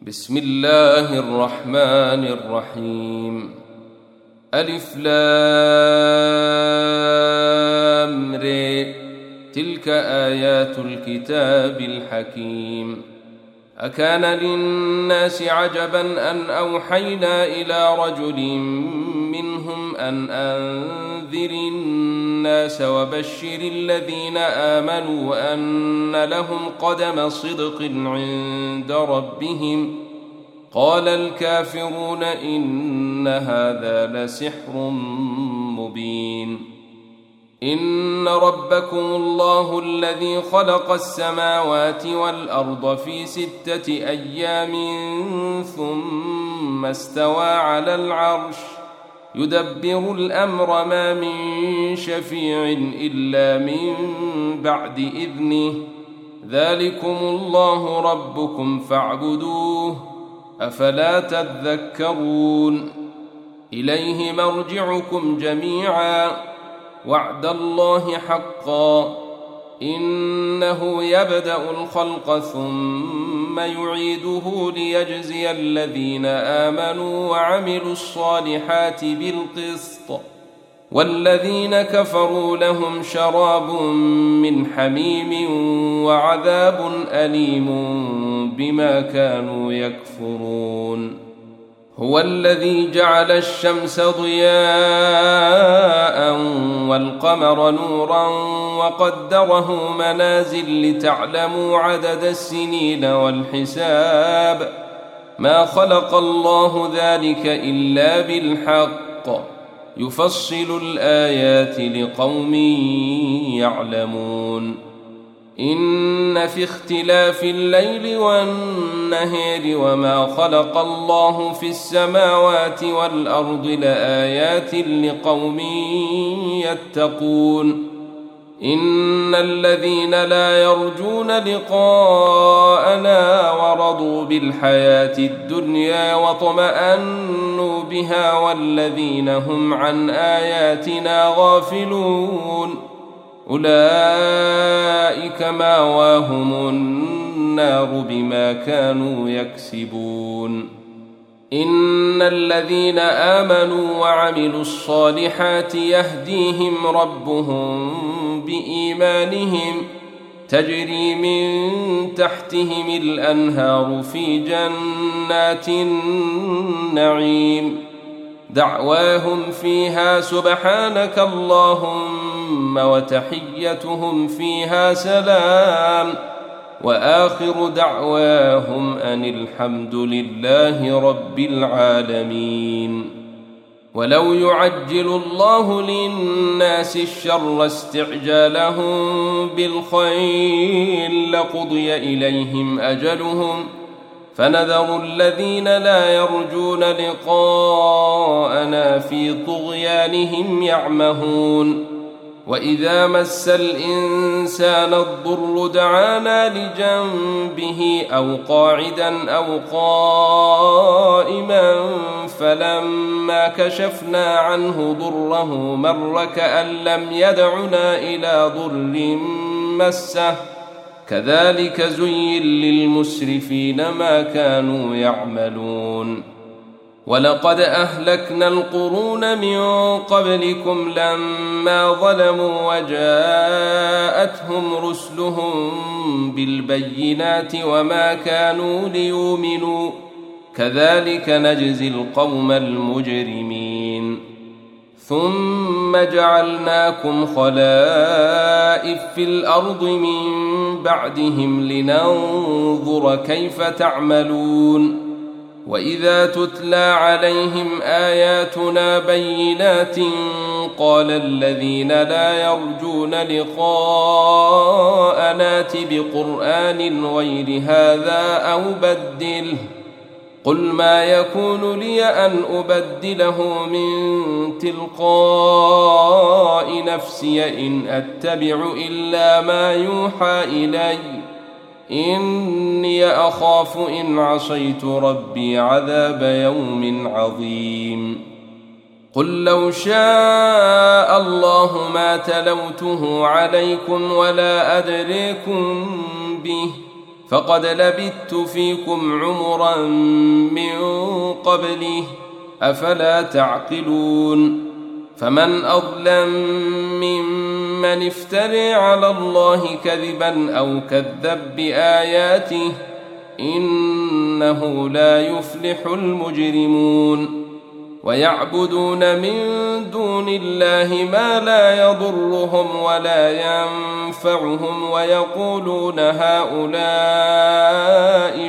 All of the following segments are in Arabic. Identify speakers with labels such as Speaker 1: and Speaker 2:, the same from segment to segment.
Speaker 1: بسم الله الرحمن الرحيم. ألف لام ر. تلك آيات الكتاب الحكيم. أكان للناس عجبا أن أوحينا إلى رجل منهم أن أنذر الناس وبشر الذين آمنوا أن لهم قدم صدق عند ربهم. قال الكافرون إن هذا لسحر مبين. إن ربكم الله الذي خلق السماوات والأرض في 6 أيام ثم استوى على العرش يدبر الأمر ما من شفيع إلا من بعد إذنه. ذلكم الله ربكم فاعبدوه أفلا تذكرون. إليه مرجعكم جميعا وعد الله حقا إنه يبدأ الخلق ثم يعيده ليجزي الذين آمنوا وعملوا الصالحات بالقسط والذين كفروا لهم شراب من حميم وعذاب أليم بما كانوا يكفرون. هو الذي جعل الشمس ضياء والقمر نورا وقدره منازل لتعلموا عدد السنين والحساب. ما خلق الله ذلك إلا بالحق يفصل الآيات لقوم يعلمون. إن في اختلاف الليل والنهار وما خلق الله في السماوات والأرض لآيات لقوم يتقون. إن الذين لا يرجون لقاءنا ورضوا بالحياة الدنيا واطمأنوا بها والذين هم عن آياتنا غافلون أولئك مأواهم النار بما كانوا يكسبون. إن الذين آمنوا وعملوا الصالحات يهديهم ربهم بإيمانهم تجري من تحتهم الأنهار في جنات النعيم. دعواهم فيها سبحانك اللهم وتحيتهم فيها سلام وآخر دعواهم أن الحمد لله رب العالمين. ولو يعجل الله للناس الشر استعجالهم بالخير لقضي إليهم أجلهم فنذر الذين لا يرجون لقاءنا في طغيانهم يعمهون. وإذا مس الإنسان الضر دعانا لجنبه أو قاعدا أو قائما فلما كشفنا عنه ضره مر كأن لم يدعنا إلى ضر مسه كذلك زين للمسرفين ما كانوا يعملون. ولقد أهلكنا القرون من قبلكم لما ظلموا وجاءتهم رسلهم بالبينات وما كانوا ليؤمنوا كذلك نجزي القوم المجرمين. ثم جعلناكم خلائف في الأرض من بعدهم لننظر كيف تعملون. وإذا تتلى عليهم آياتنا بينات قال الذين لا يرجون لقاءنا ائت بقرآن غير هذا أو بدله قل ما يكون لي أن أبدله من تلقاء نفسي إن أتبع إلا ما يوحى إلي إني أخاف إن عصيت ربي عذاب يوم عظيم. قل لو شاء الله ما تلوته عليكم ولا أدريكم به فقد لبثت فيكم عمرا من قبله أفلا تعقلون فمن أظلم ممن افترى على الله كذبا أو كذب بآياته إنه لا يفلح المجرمون ويعبدون من دون الله ما لا يضرهم ولا ينفعهم ويقولون هؤلاء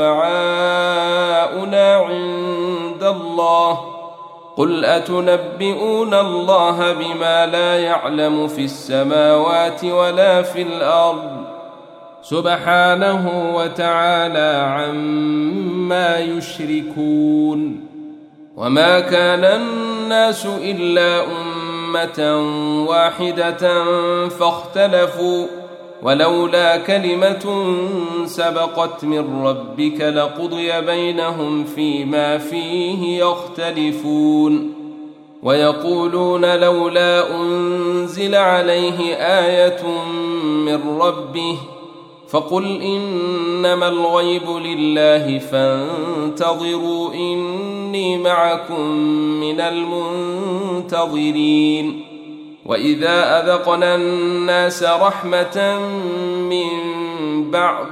Speaker 1: شفعاؤنا عند الله قل أتنبئون الله بما لا يعلم في السماوات ولا في الأرض سبحانه وتعالى عما يشركون وما كان الناس إلا أمة واحدة فاختلفوا ولولا كلمة سبقت من ربك لقضي بينهم فيما فيه يختلفون ويقولون لولا أنزل عليه آية من ربه فقل إنما الغيب لله فانتظروا إني معكم من المنتظرين وإذا أذقنا الناس رحمة من بعد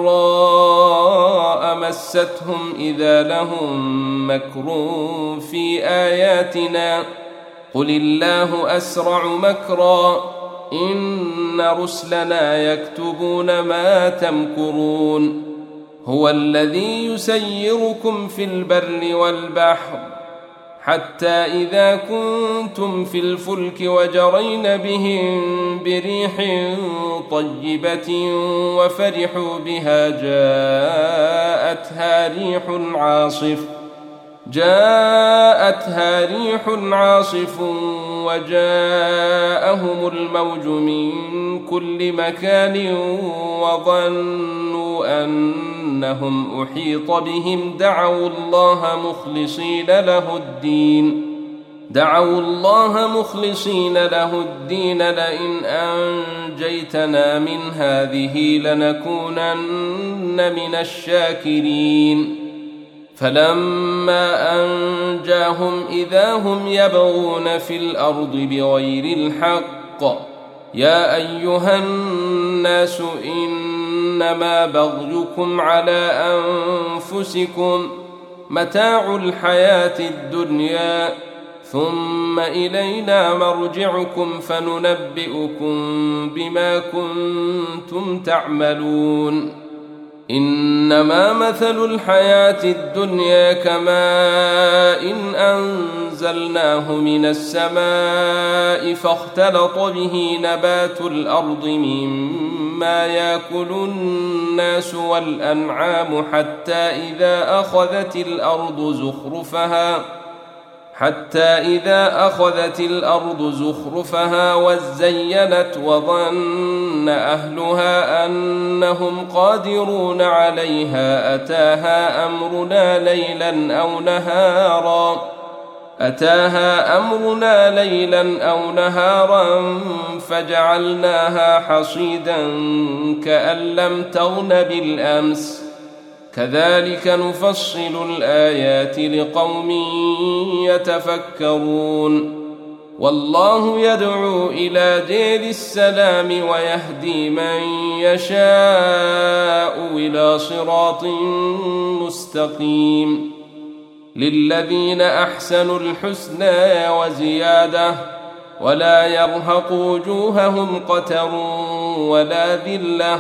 Speaker 1: ضراء مستهم إذا لهم مكر في آياتنا قل الله أسرع مكرا إن رسلنا يكتبون ما تمكرون هو الذي يسيركم في البر والبحر حتى إذا كنتم في الفلك وجرين بهم بريح طيبة وفرحوا بها جاءتها ريح عاصف وجاءهم الموج من كل مكان وظنوا أنهم أحيط بهم دعوا الله مخلصين له الدين لئن أنجيتنا من هذه لنكونن من الشاكرين فلما أنجاهم إذا هم يبغون في الأرض بغير الحق يا أيها الناس إنما بغيكم على أنفسكم متاع الحياة الدنيا ثم إلينا مرجعكم فننبئكم بما كنتم تعملون إنما مثل الحياة الدنيا كماء إن أنزلناه من السماء فاختلط به نبات الأرض مما يأكل الناس والأنعام حتى إذا أخذت الأرض زخرفها وزينت وظن أهلها أنهم قادرون عليها أتاها أمرنا ليلا أو نهارا فجعلناها حصيدا كأن لم تغن بالأمس كذلك نفصل الآيات لقوم يتفكرون والله يدعو إلى دار السلام ويهدي من يشاء إلى صراط مستقيم للذين أحسنوا الحسنى وزيادة ولا يرهق وجوههم قتر ولا ذلة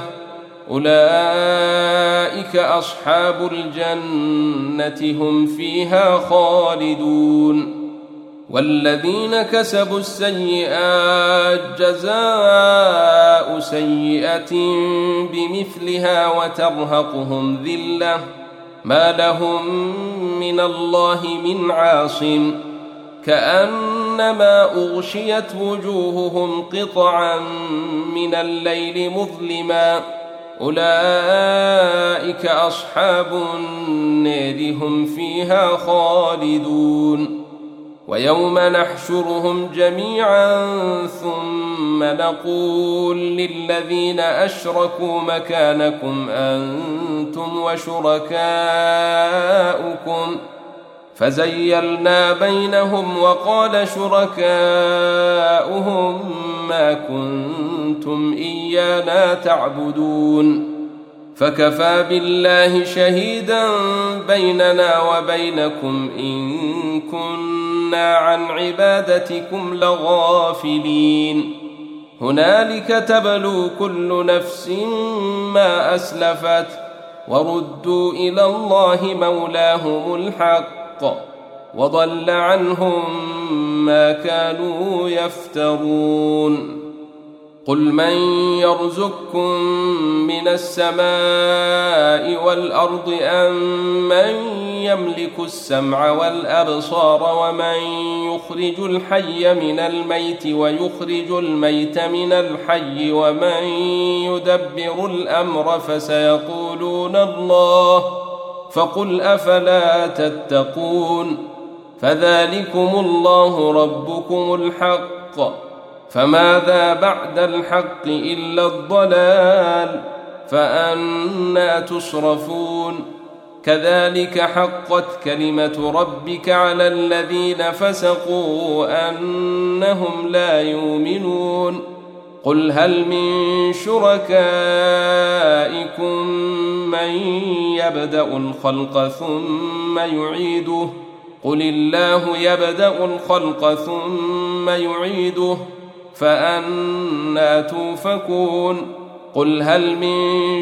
Speaker 1: أولئك أصحاب الجنة هم فيها خالدون والذين كسبوا السيئات جزاء سيئة بمثلها وترهقهم ذلة ما لهم من الله من عاصم كأنما أغشيت وجوههم قطعا من الليل مظلما أولئك أصحاب النار هم فيها خالدون ويوم نحشرهم جميعا ثم نقول للذين أشركوا مكانكم أنتم وشركاؤكم فزيلنا بينهم وقال شركاؤهم ما كنتم إيانا تعبدون فكفى بالله شهيدا بيننا وبينكم إن كنا عن عبادتكم لغافلين هنالك تبلو كل نفس ما أسلفت وردوا إلى الله مولاهم الحق وضل عنهم ما كانوا يفترون قل من يرزقكم من السماء والأرض أم من يملك السمع والأبصار ومن يخرج الحي من الميت ويخرج الميت من الحي ومن يدبر الأمر فسيقولون الله فقل أفلا تتقون فذلكم الله ربكم الحق فماذا بعد الحق إلا الضلال فأنى تصرفون كذلك حقت كلمة ربك على الذين فسقوا أنهم لا يؤمنون قل هل من شركائكم من يبدأ الخلق ثم يعيده قل الله يبدأ الخلق ثم يعيده فأنى توفكون قل هل من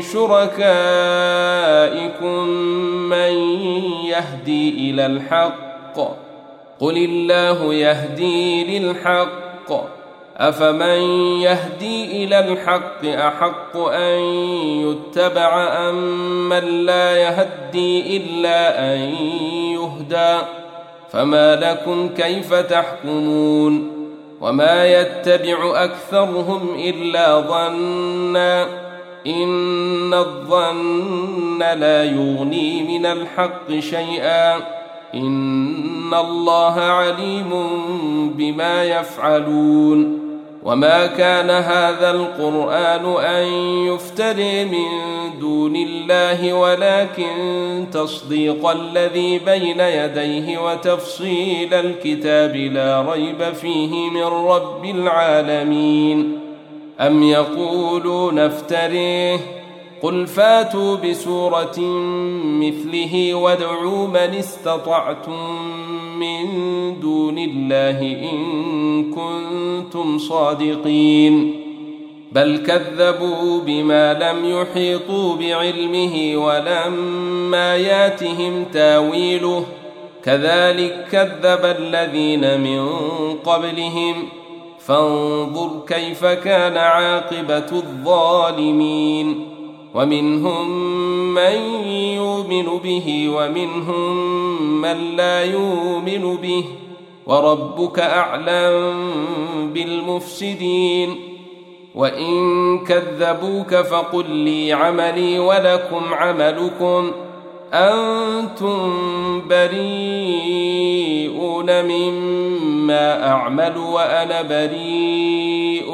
Speaker 1: شركائكم من يهدي إلى الحق قل الله يهدي للحق أفمن يهدي إلى الحق أحق أن يتبع أم من لا يهدي إلا أن يهدى فما لكم كيف تحكمون وما يتبع أكثرهم إلا ظنا إن الظن لا يغني من الحق شيئا إن الله عليم بما يفعلون وما كان هذا القرآن أن يفتري من دون الله ولكن تصديق الذي بين يديه وتفصيل الكتاب لا ريب فيه من رب العالمين أم يقولون افتريه قل فاتوا بسورة مثله وادعوا من استطعتم من دون الله إن كنتم صادقين بل كذبوا بما لم يحيطوا بعلمه ولما ياتهم تاويله كذلك كذب الذين من قبلهم فانظر كيف كان عاقبة الظالمين ومنهم من يؤمن به ومنهم من لا يؤمن به وربك أعلم بالمفسدين وإن كذبوك فقل لي عملي ولكم عملكم أنتم بريئون مما أعمل وأنا بريء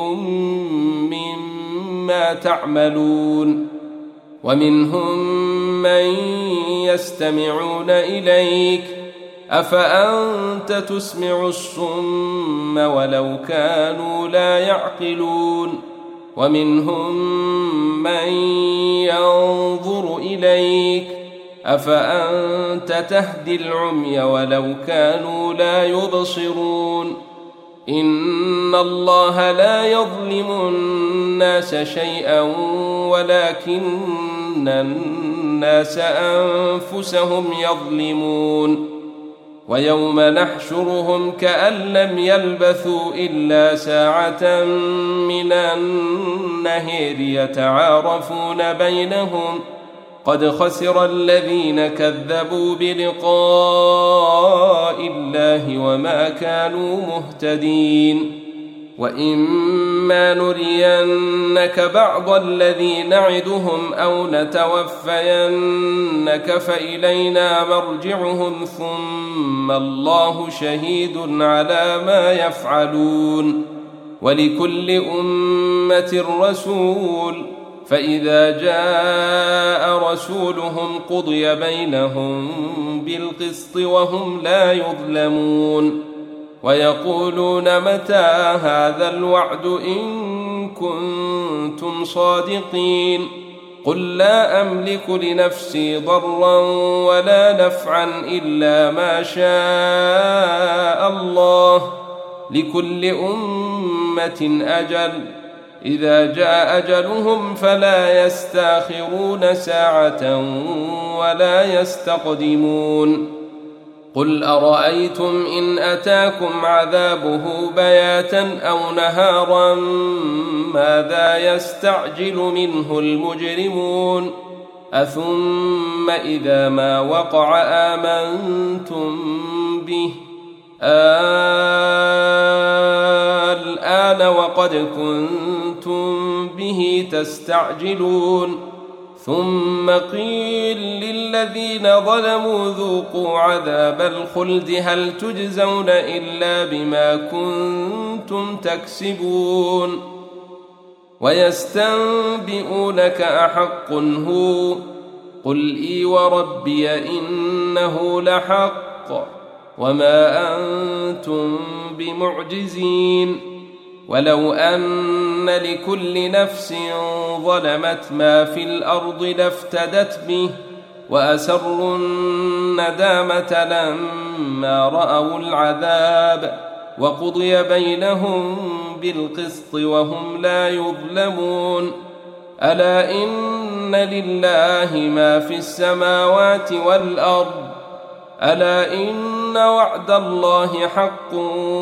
Speaker 1: مما تعملون ومنهم من يستمعون إليك أفأنت تسمع الصم ولو كانوا لا يعقلون ومنهم من ينظر إليك أفأنت تهدي العمي ولو كانوا لا يبصرون إن الله لا يظلم الناس شيئا ولكن الناس أنفسهم يظلمون ويوم نحشرهم كأن لم يلبثوا إلا ساعة من النهار يتعارفون بينهم قد خسر الذين كذبوا بلقاء الله وما كانوا مهتدين وإما نرينك بعض الذي نعدهم أو نتوفينك فإلينا مرجعهم ثم الله شهيد على ما يفعلون ولكل أمة رسول فإذا جاء رسولهم قضي بينهم بالقسط وهم لا يظلمون ويقولون متى هذا الوعد إن كنتم صادقين قل لا أملك لنفسي ضرا ولا نفعا إلا ما شاء الله لكل أمة أجل إذا جاء أجلهم فلا يستأخرون ساعة ولا يستقدمون قل أرأيتم إن أتاكم عذابه بياتا أو نهارا ماذا يستعجل منه المجرمون أثم إذا ما وقع آمنتم به الآن وقد كنتم به تستعجلون ثم قيل للذين ظلموا ذوقوا عذاب الخلد هل تجزون إلا بما كنتم تكسبون ويستنبئونك أحق هو قل إي وربي إنه لحق وما أنتم بمعجزين ولو أن لكل نفس ظلمت ما في الأرض لافتدت به وأسروا الندامة لما رأوا العذاب وقضي بينهم بالقسط وهم لا يظلمون ألا إن لله ما في السماوات والأرض ألا إن وعد الله حق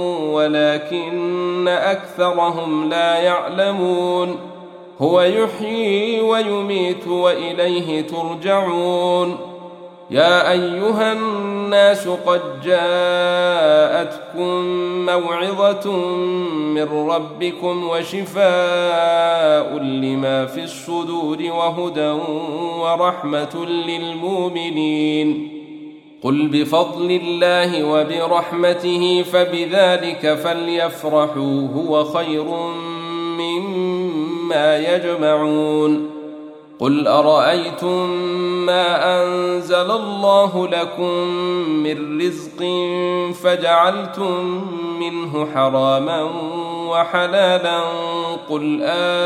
Speaker 1: ولكن أكثرهم لا يعلمون هو يحيي ويميت وإليه ترجعون يا أيها الناس قد جاءتكم موعظة من ربكم وشفاء لما في الصدور وهدى ورحمة للمؤمنين قل بفضل الله وبرحمته فبذلك فليفرحوا هو خير مما يجمعون قل أرأيتم ما أنزل الله لكم من رزق فجعلتم منه حراما وحلالا قل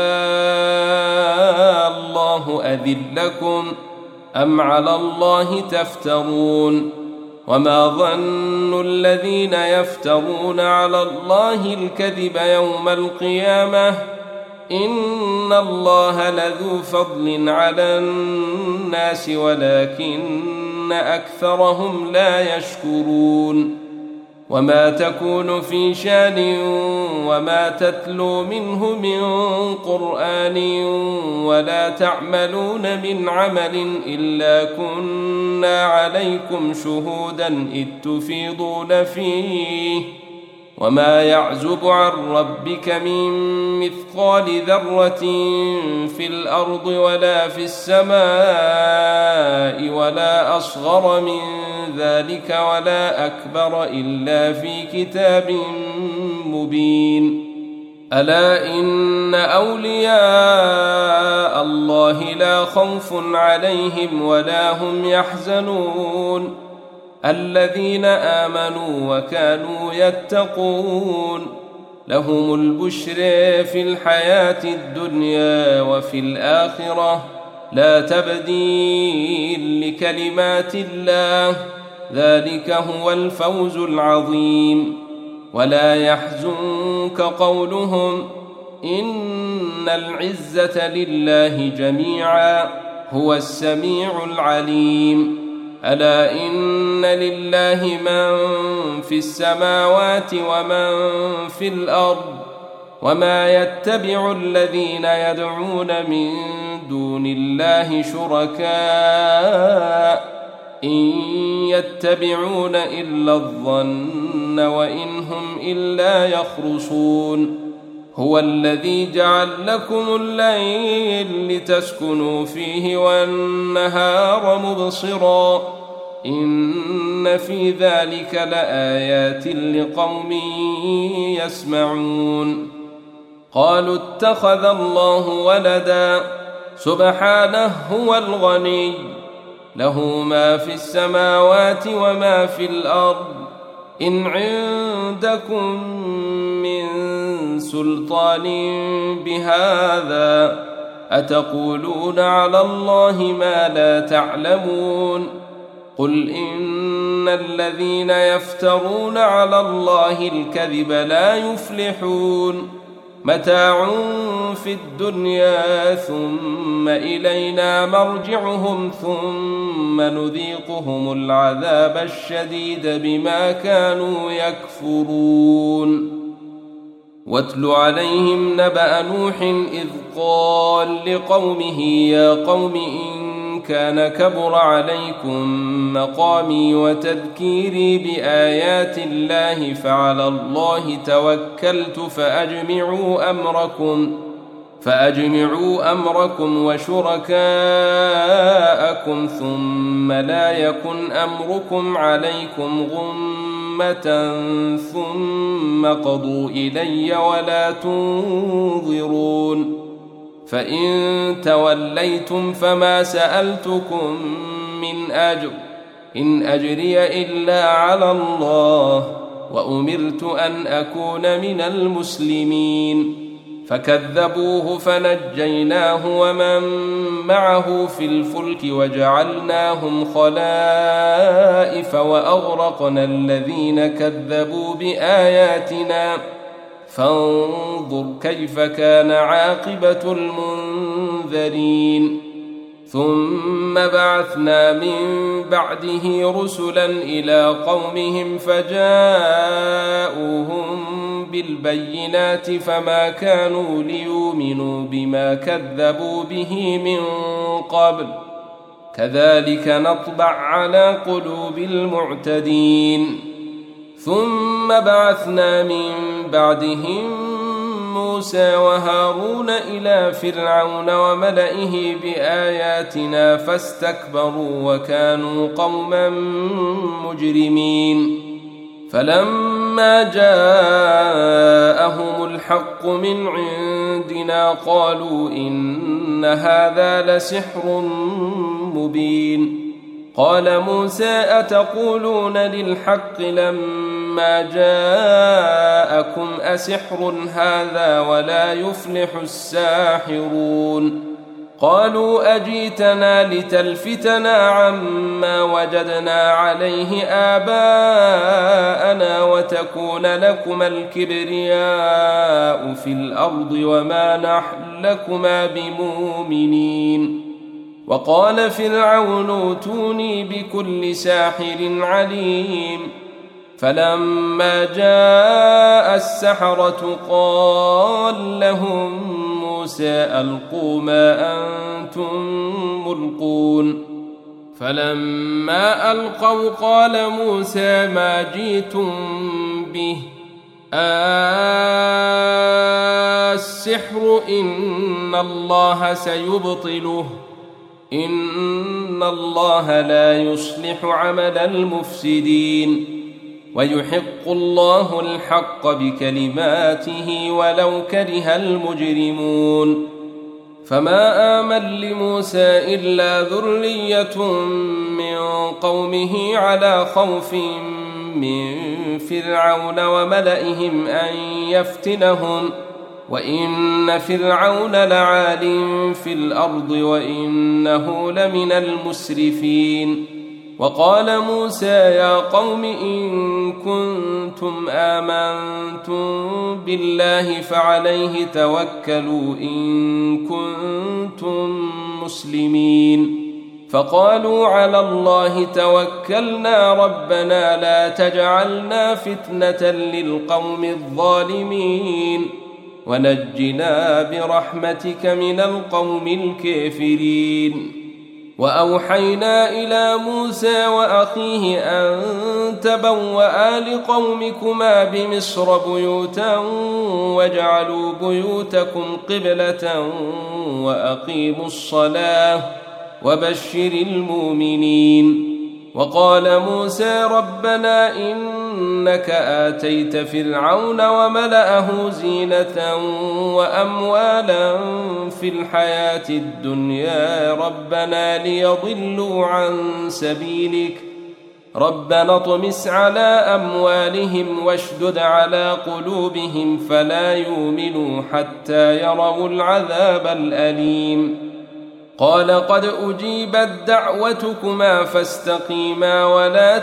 Speaker 1: الله أذن لكم أم على الله تفترون وما ظن الذين يفترون على الله الكذب يوم القيامة إن الله لذو فضل على الناس ولكن أكثرهم لا يشكرون وما تكون في شان وما تتلو منه من قرآن ولا تعملون من عمل إلا كنا عليكم شهودا إذ تفيضون فيه وما يعزب عن ربك من مثقال ذرة في الأرض ولا في السماء ولا أصغر من ذلك ولا أكبر إلا في كتاب مبين ألا إن أولياء الله لا خوف عليهم ولا هم يحزنون الذين آمنوا وكانوا يتقون لهم البشر في الحياة الدنيا وفي الآخرة لا تبديل لكلمات الله ذلك هو الفوز العظيم ولا يحزنك قولهم إن العزة لله جميعا هو السميع العليم ألا إن لله من في السماوات ومن في الأرض وما يتبع الذين يدعون من دون الله شركاء إن يتبعون إلا الظن وإن هم إلا يخرصون هو الذي جعل لكم الليل لتسكنوا فيه والنهار مبصرا إن في ذلك لآيات لقوم يسمعون قالوا اتخذ الله ولدا سبحانه هو الغني له ما في السماوات وما في الأرض إن عندكم من سلطان بهذا أتقولون على الله ما لا تعلمون قل إن الذين يفترون على الله الكذب لا يفلحون متاع في الدنيا ثم إلينا مرجعهم ثم نذيقهم العذاب الشديد بما كانوا يكفرون واتل عليهم نبأ نوح إذ قال لقومه يا قوم إن كان كبر عليكم مقامي وتذكيري بآيات الله فعلى الله توكلت فأجمعوا أمركم وشركاءكم ثم لا يكن أمركم عليكم غمة ثم قضوا إلي ولا تنظرون فإن توليتم فما سألتكم من أجر إن أجري إلا على الله وأمرت أن أكون من المسلمين فكذبوه فنجيناه ومن معه في الفلك وجعلناهم خلائف وأغرقنا الذين كذبوا بآياتنا فانظر كيف كان عاقبة المنذرين ثم بعثنا من بعده رسلا إلى قومهم فجاءوهم بالبينات فما كانوا ليؤمنوا بما كذبوا به من قبل كذلك نطبع على قلوب المعتدين ثم بعثنا من بعدهم موسى وهارون إلى فرعون وملئه بآياتنا فاستكبروا وكانوا قوما مجرمين فلما جاءهم الحق من عندنا قالوا إن هذا لسحر مبين قال موسى أتقولون للحق لما جاءكم أسحر هذا ولا يفلح الساحرون قالوا أجيتنا لتلفتنا عما وجدنا عليه آباءنا وتكون لكما الكبرياء في الأرض وما نحن لكما بمؤمنين وقال فرعون ائتوني بكل ساحر عليم فلما جاء السحرة قال لهم موسى ألقوا ما أنتم ملقون فلما ألقوا قال موسى ما جئتم به السحر إن الله سيبطله إن الله لا يصلح عمل المفسدين ويحق الله الحق بكلماته ولو كره المجرمون فما آمن لموسى إلا ذرية من قومه على خوف من فرعون وملئهم أن يفتنهم وإن فرعون لعال في الأرض وإنه لمن المسرفين وقال موسى يا قوم إن كنتم آمنتم بالله فعليه توكلوا إن كنتم مسلمين فقالوا على الله توكلنا ربنا لا تجعلنا فتنة للقوم الظالمين ونجنا برحمتك من القوم الكافرين وأوحينا إلى موسى وأخيه أن تبوأ لقومكما بمصر بيوتا واجعلوا بيوتكم قبلة وأقيموا الصلاة وبشر المؤمنين. وقال موسى ربنا إنك آتيت فرعون وملأه زينة وأموالا في الحياة الدنيا ربنا ليضلوا عن سبيلك ربنا اطمس على أموالهم واشدد على قلوبهم فلا يؤمنوا حتى يروا العذاب الأليم. قال قد أجيبت دعوتكما فاستقيما ولا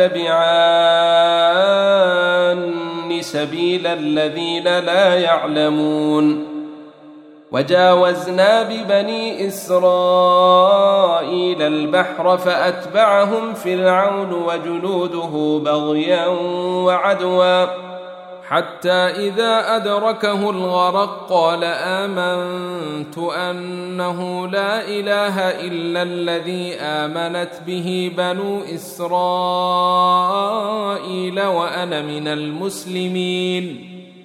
Speaker 1: تتبعان سبيل الذين لا يعلمون. وجاوزنا ببني إسرائيل البحر فأتبعهم فرعون وجنوده بغيا وعدوا حتى إذا أدركه الغرق قال آمنت أنه لا إله إلا الذي آمنت به بنو إسرائيل وأنا من المسلمين.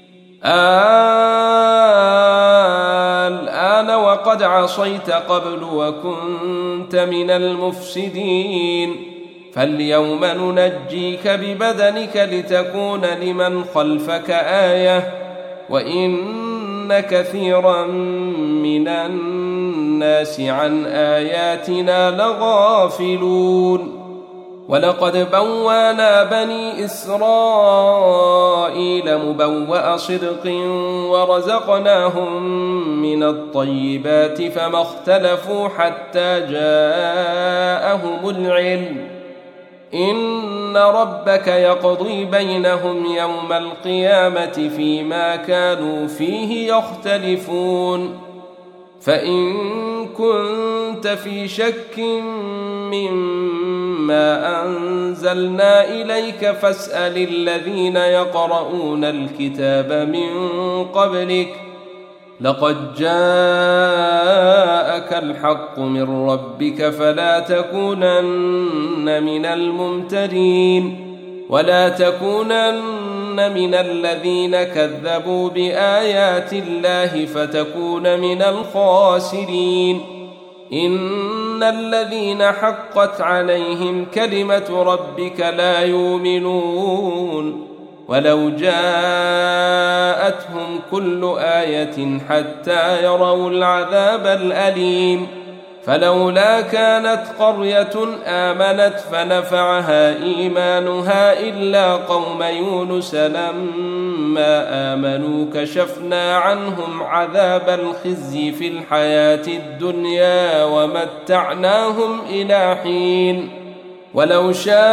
Speaker 1: الآن وقد عصيت قبل وكنت من المفسدين فاليوم ننجيك ببدنك لتكون لمن خلفك آية وإن كثيرا من الناس عن آياتنا لغافلون. ولقد بوانا بني إسرائيل مبوأ صدق ورزقناهم من الطيبات فما اختلفوا حتى جاءهم العلم إن ربك يقضي بينهم يوم القيامة فيما كانوا فيه يختلفون. فإن كنت في شك مما أنزلنا إليك فاسأل الذين يقرؤون الكتاب من قبلك لقد جاءك الحق من ربك فلا تكونن من الممترين ولا تكونن من الذين كذبوا بآيات الله فتكون من الخاسرين. إن الذين حقت عليهم كلمة ربك لا يؤمنون ولو جاءتهم كل آية حتى يروا العذاب الأليم. فلولا كانت قرية آمنت فنفعها إيمانها إلا قوم يونس لما آمنوا كشفنا عنهم عذاب الخزي في الحياة الدنيا ومتعناهم إلى حين. ولو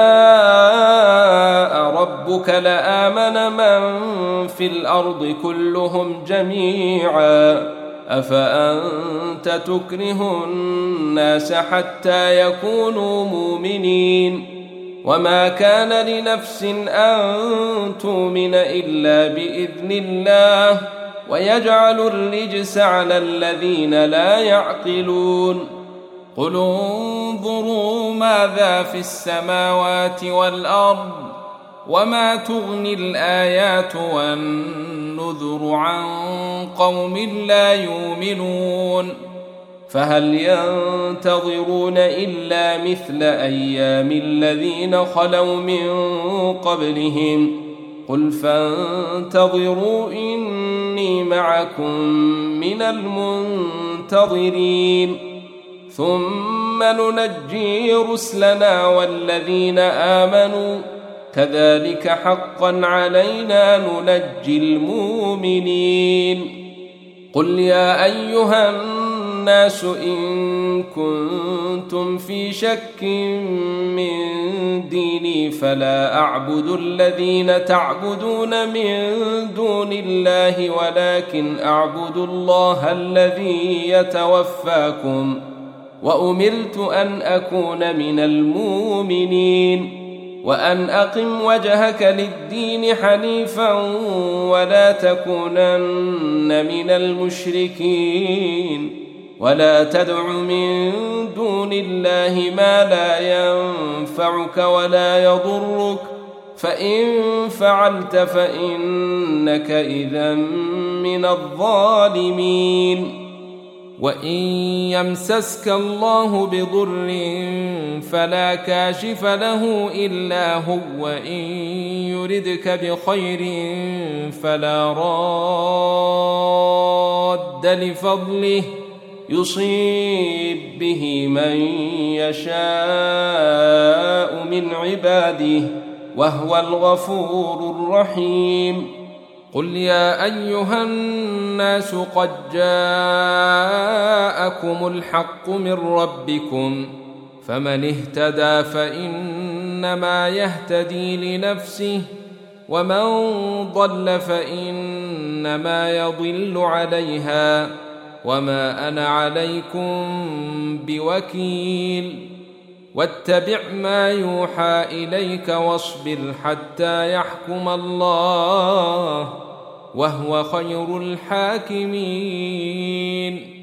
Speaker 1: شاء ربك لآمن من في الأرض كلهم جميعا أفأنت تكره الناس حتى يكونوا مؤمنين وما كان لنفس أن تؤمن إلا بإذن الله ويجعل الرجس على الذين لا يعقلون. قل انظروا ماذا في السماوات والأرض وما تغني الآيات والنذر عن قوم لا يؤمنون. فهل ينتظرون إلا مثل أيام الذين خلوا من قبلهم قل فانتظروا إني معكم من المنتظرين ثم ننجي رسلنا والذين آمنوا كذلك حقا علينا ننجي المؤمنين. قل يا أيها الناس إن كنتم في شك من ديني فلا أعبد الذين تعبدون من دون الله ولكن أعبد الله الذي يتوفاكم وأمرت أن أكون من المؤمنين وأن أقم وجهك للدين حنيفا ولا تكونن من المشركين ولا تدع من دون الله ما لا ينفعك ولا يضرك فإن فعلت فإنك إذا من الظالمين وإن يمسسك الله بضر فلا كاشف له إلا هو وإن يردك بخير فلا راد لفضله يصيب به من يشاء من عباده وهو الغفور الرحيم قل يا أيها الناس قد جاءكم الحق من ربكم فمن اهتدى فإنما يهتدي لنفسه ومن ضل فإنما يضل عليها وما أنا عليكم بوكيل واتبع ما يوحى إليك واصبر حتى يحكم الله وهو خير الحاكمين